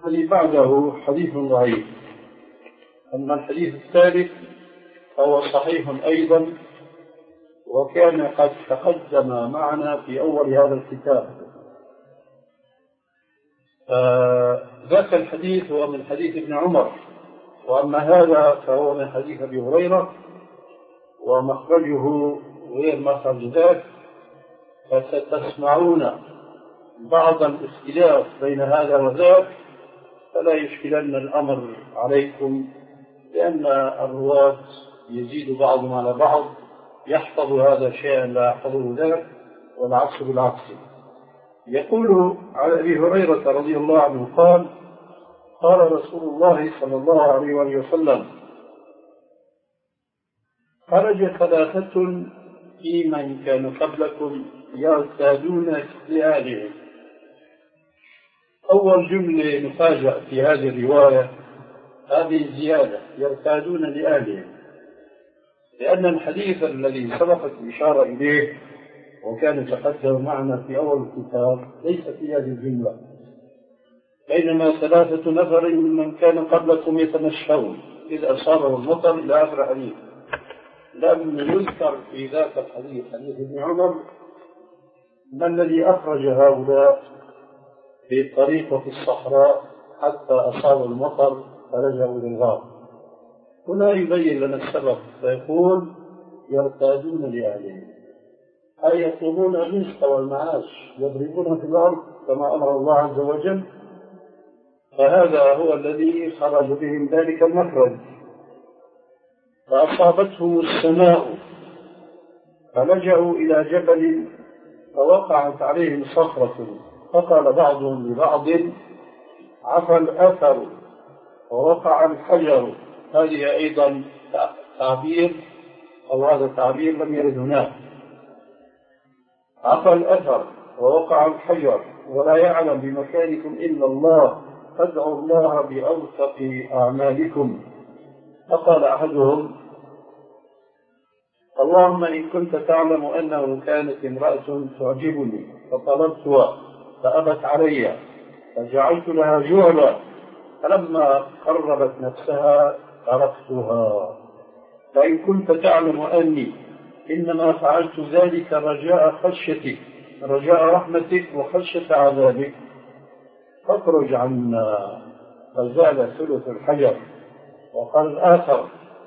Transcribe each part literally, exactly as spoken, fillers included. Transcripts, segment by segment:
الذي بعده حديث ضعيف. أما الحديث الثالث فهو صحيح أيضا، وكان قد تقدم معنا في أول هذا الكتاب. ذاك الحديث هو من حديث ابن عمر، وأما هذا فهو من حديث أبي هريرة، ومخرجه غير مخرج ذاك، فستسمعون بعض الاختلاف بين هذا وذاك، فلا يشكلن الأمر عليكم، لأن الرواة يزيد بعضهم على بعض، يحفظ هذا شيئا لا يحفظه ذاك، والعكس بالعكس. يقول عن أبي هريرة رضي الله عنه قال: قال رسول الله صلى الله عليه وسلم: خرج ثلاثة في من كان قبلكم يرتادون لآلههم. أول جملة نفاجأ في هذه الرواية هذه الزيادة، يرتادون لآلههم، لأن الحديث الذي سبقت الإشارة إليه وكان تقدم معنا في أول الكتاب ليس في هذه الجملة، بينما ثلاثة نفر ممن كان قبلكم يتمشون إذ أصابه المطر إلى آخر الحديث. لم يذكر في ذاك الحديث حديث ابن عمر ما الذي أخرج هؤلاء في الطريق وفي الصحراء حتى أصابوا المطر فرجعوا للغار. هنا يبين لنا السبب، فيقول: يرتادون لأهلهم، أي يطلبون الرزق والمعاش، يضربون في الأرض كما أمر الله عز وجل، فهذا هو الذي خرج بهم ذلك المخرج. فأصابتهم السماء فلجأوا إلى جبل فوقعت عليهم صخرة، فقال بعضهم لبعض: عفى الأثر ووقع الحجر. هذه أيضا تعبير، أو هذا التعبير لم يرد هناك. عفى الأثر ووقع الحجر ولا يعلم بمكانكم إلا الله، فادعوا الله بأوثق أعمالكم. فقال أحدهم: اللهم إن كنت تعلم أنه كانت امرأة تعجبني فطلبتها فأبت علي فجعلت لها جعلا، فلما قربت نفسها تركتها. فإن كنت تعلم أني إنما فعلت ذلك رجاء خشيتك رجاء رحمتك وخشية عذابك فاخرج عنا. فزال ثلث الحجر. وقال الآخر: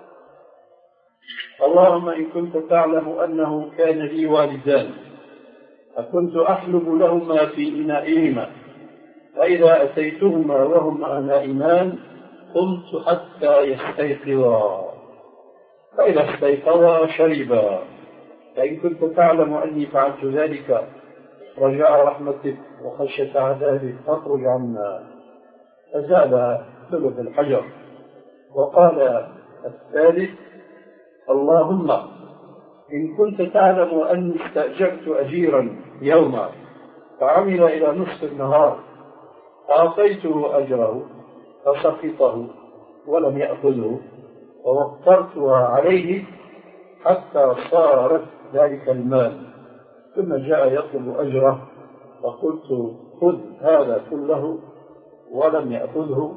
اللهم إن كنت تعلم أنه كان لي والدان فكنت أحلب لهما في إنائهما، فإذا أتيتهما وهما نائمان قمت حتى يستيقظا، فإذا استيقظا شربا. فإن كنت تعلم أني فعلت ذلك رجاء رحمتك وخشية عذابك فاخرج عنا. فزال ثلث الحجر. وقال الثالث: اللهم إن كنت تعلم أني استأجرت أجيرا يوما فعمل إلى نصف النهار فأعطيته أجره فسقطه ولم يأخذه ووفرتها عليه حتى صارت ذلك المال، ثم جاء يطلب أجره فقلت خذ هذا كله ولم يأخذه،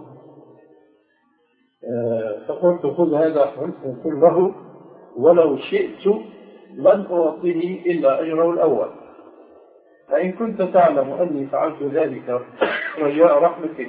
فقلت خذ هذا كله ولو شئت لن أعطيه إلا أجره الأول. فإن كنت تعلم أني فعلت ذلك رجاء رحمتك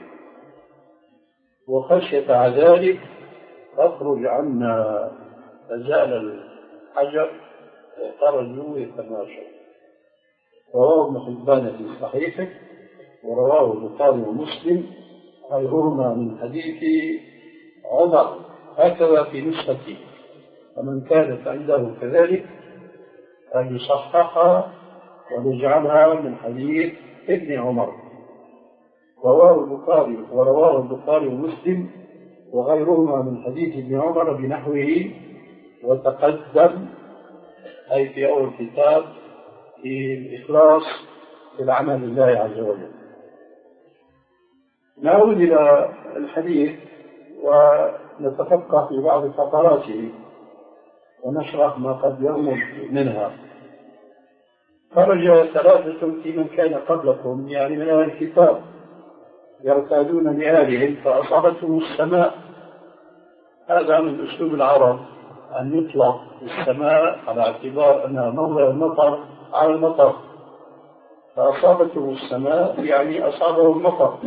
وخشية عذابك فاخرج عنا. فزال الحجر وخرجوا يتماشوا. رواه ابن حبان في صحيحه، ورواه البخاري ومسلم غيرهما من حديث عمر، هكذا في نسختي، فمن كانت عنده كذلك أن يصححها ونجعلها من حديث ابن عمر. رواه البخاري ورواه البخاري ومسلم وغيرهما من حديث ابن عمر بنحوه، وتقدم أي في أول كتاب في الإخلاص في العمل لله عز وجل. نعود إلى الحديث ونتفقه في بعض فقراته ونشرح ما قد يرمز منها. خرج ثلاثة في من كان قبلكم، يعني من أهل الكتاب، يرتادون لآلههم فأصابتهم السماء. هذا من أسلوب العرب أن يطلق السماء على اعتبار أنها موضع المطر على المطر، فأصابتهم السماء يعني أصابهم المطر،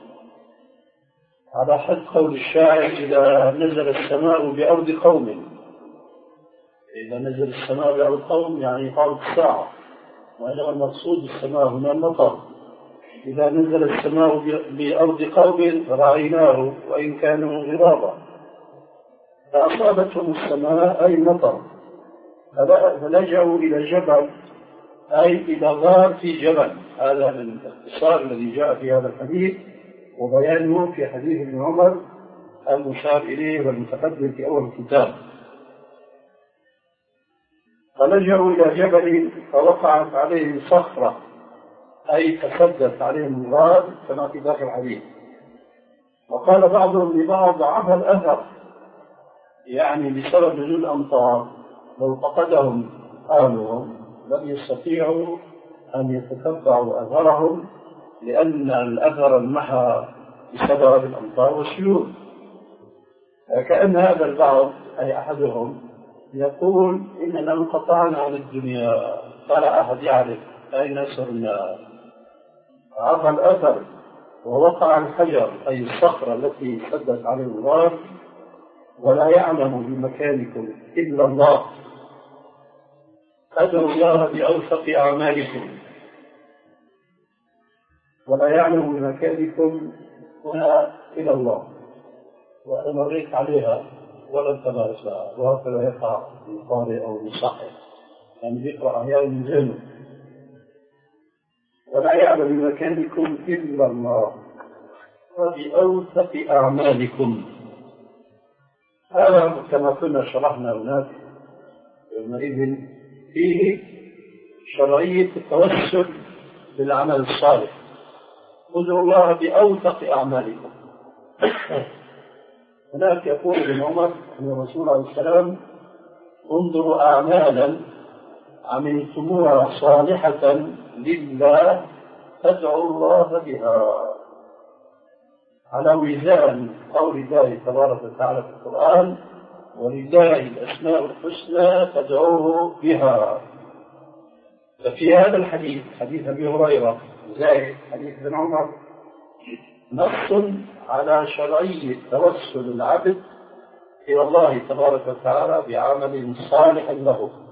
على حد قول الشاعر: إذا نزل السماء بأرض قوم. إذا نزل السماء بأرض قوم يعني قارب الساعة، وإنما المقصود بالسماء هنا المطر. إذا نزل السماء بأرض قوم رأيناه وإن كانوا غرابا، فأصابتهم السماء أي المطر، فلجأوا إلى جبل أي إلى غار في جبل. هذا من الاختصار الذي جاء في هذا الحديث وبيانه في حديث ابن عمر المشار إليه والمتقدم في أول الكتاب. فلجأوا إلى جبل فوقعت عليهم صخرة أي تسدت عليهم الغار كما في ذاك الحديث. وقال بعضهم لبعض: عفى الأثر، يعني بسبب نزول الأمطار لو فقدهم أهلهم لم يستطيعوا أن يتتبعوا أثرهم، لأن الأثر انمحى بسبب الأمطار والسيول. كأن هذا البعض أي أحدهم يقول: إننا انقطعنا عن الدنيا فلا أحد يعرف أين صرنا. عفى الأثر ووقع الحجر أي الصخرة التي سدت عليه الغار، ولا يعلم بمكانكم إلا الله، أدعوا الله بأوثق أعمالكم. ولا يعلم بمكانكم هنا إلى الله، وأنا مريت عليها ولم تمارس لها، وهكذا يقع في القارئ أو المصحح، يعني يقرأ أحيانا من ذهنه. ولا يعلم بمكانكم إلا الله وبأوثق أعمالكم. هذا كما كنا شرحنا هناك يومئذ فيه شرعية التوسل بالعمل الصالح. خذوا الله بأوثق أعمالكم. هناك يقول ابن عمر أن الرسول عليه السلام: انظروا أعمالا عملتموها صالحة لله فادعوا الله بها، على وزان قول الله تبارك وتعالى في القرآن: ولله الأسماء الحسنى فادعوه بها. ففي هذا الحديث، حديث أبي هريرة زائد حديث ابن عمر، نص على شرعية توسل العبد إلى الله تبارك وتعالى بعمل صالح له.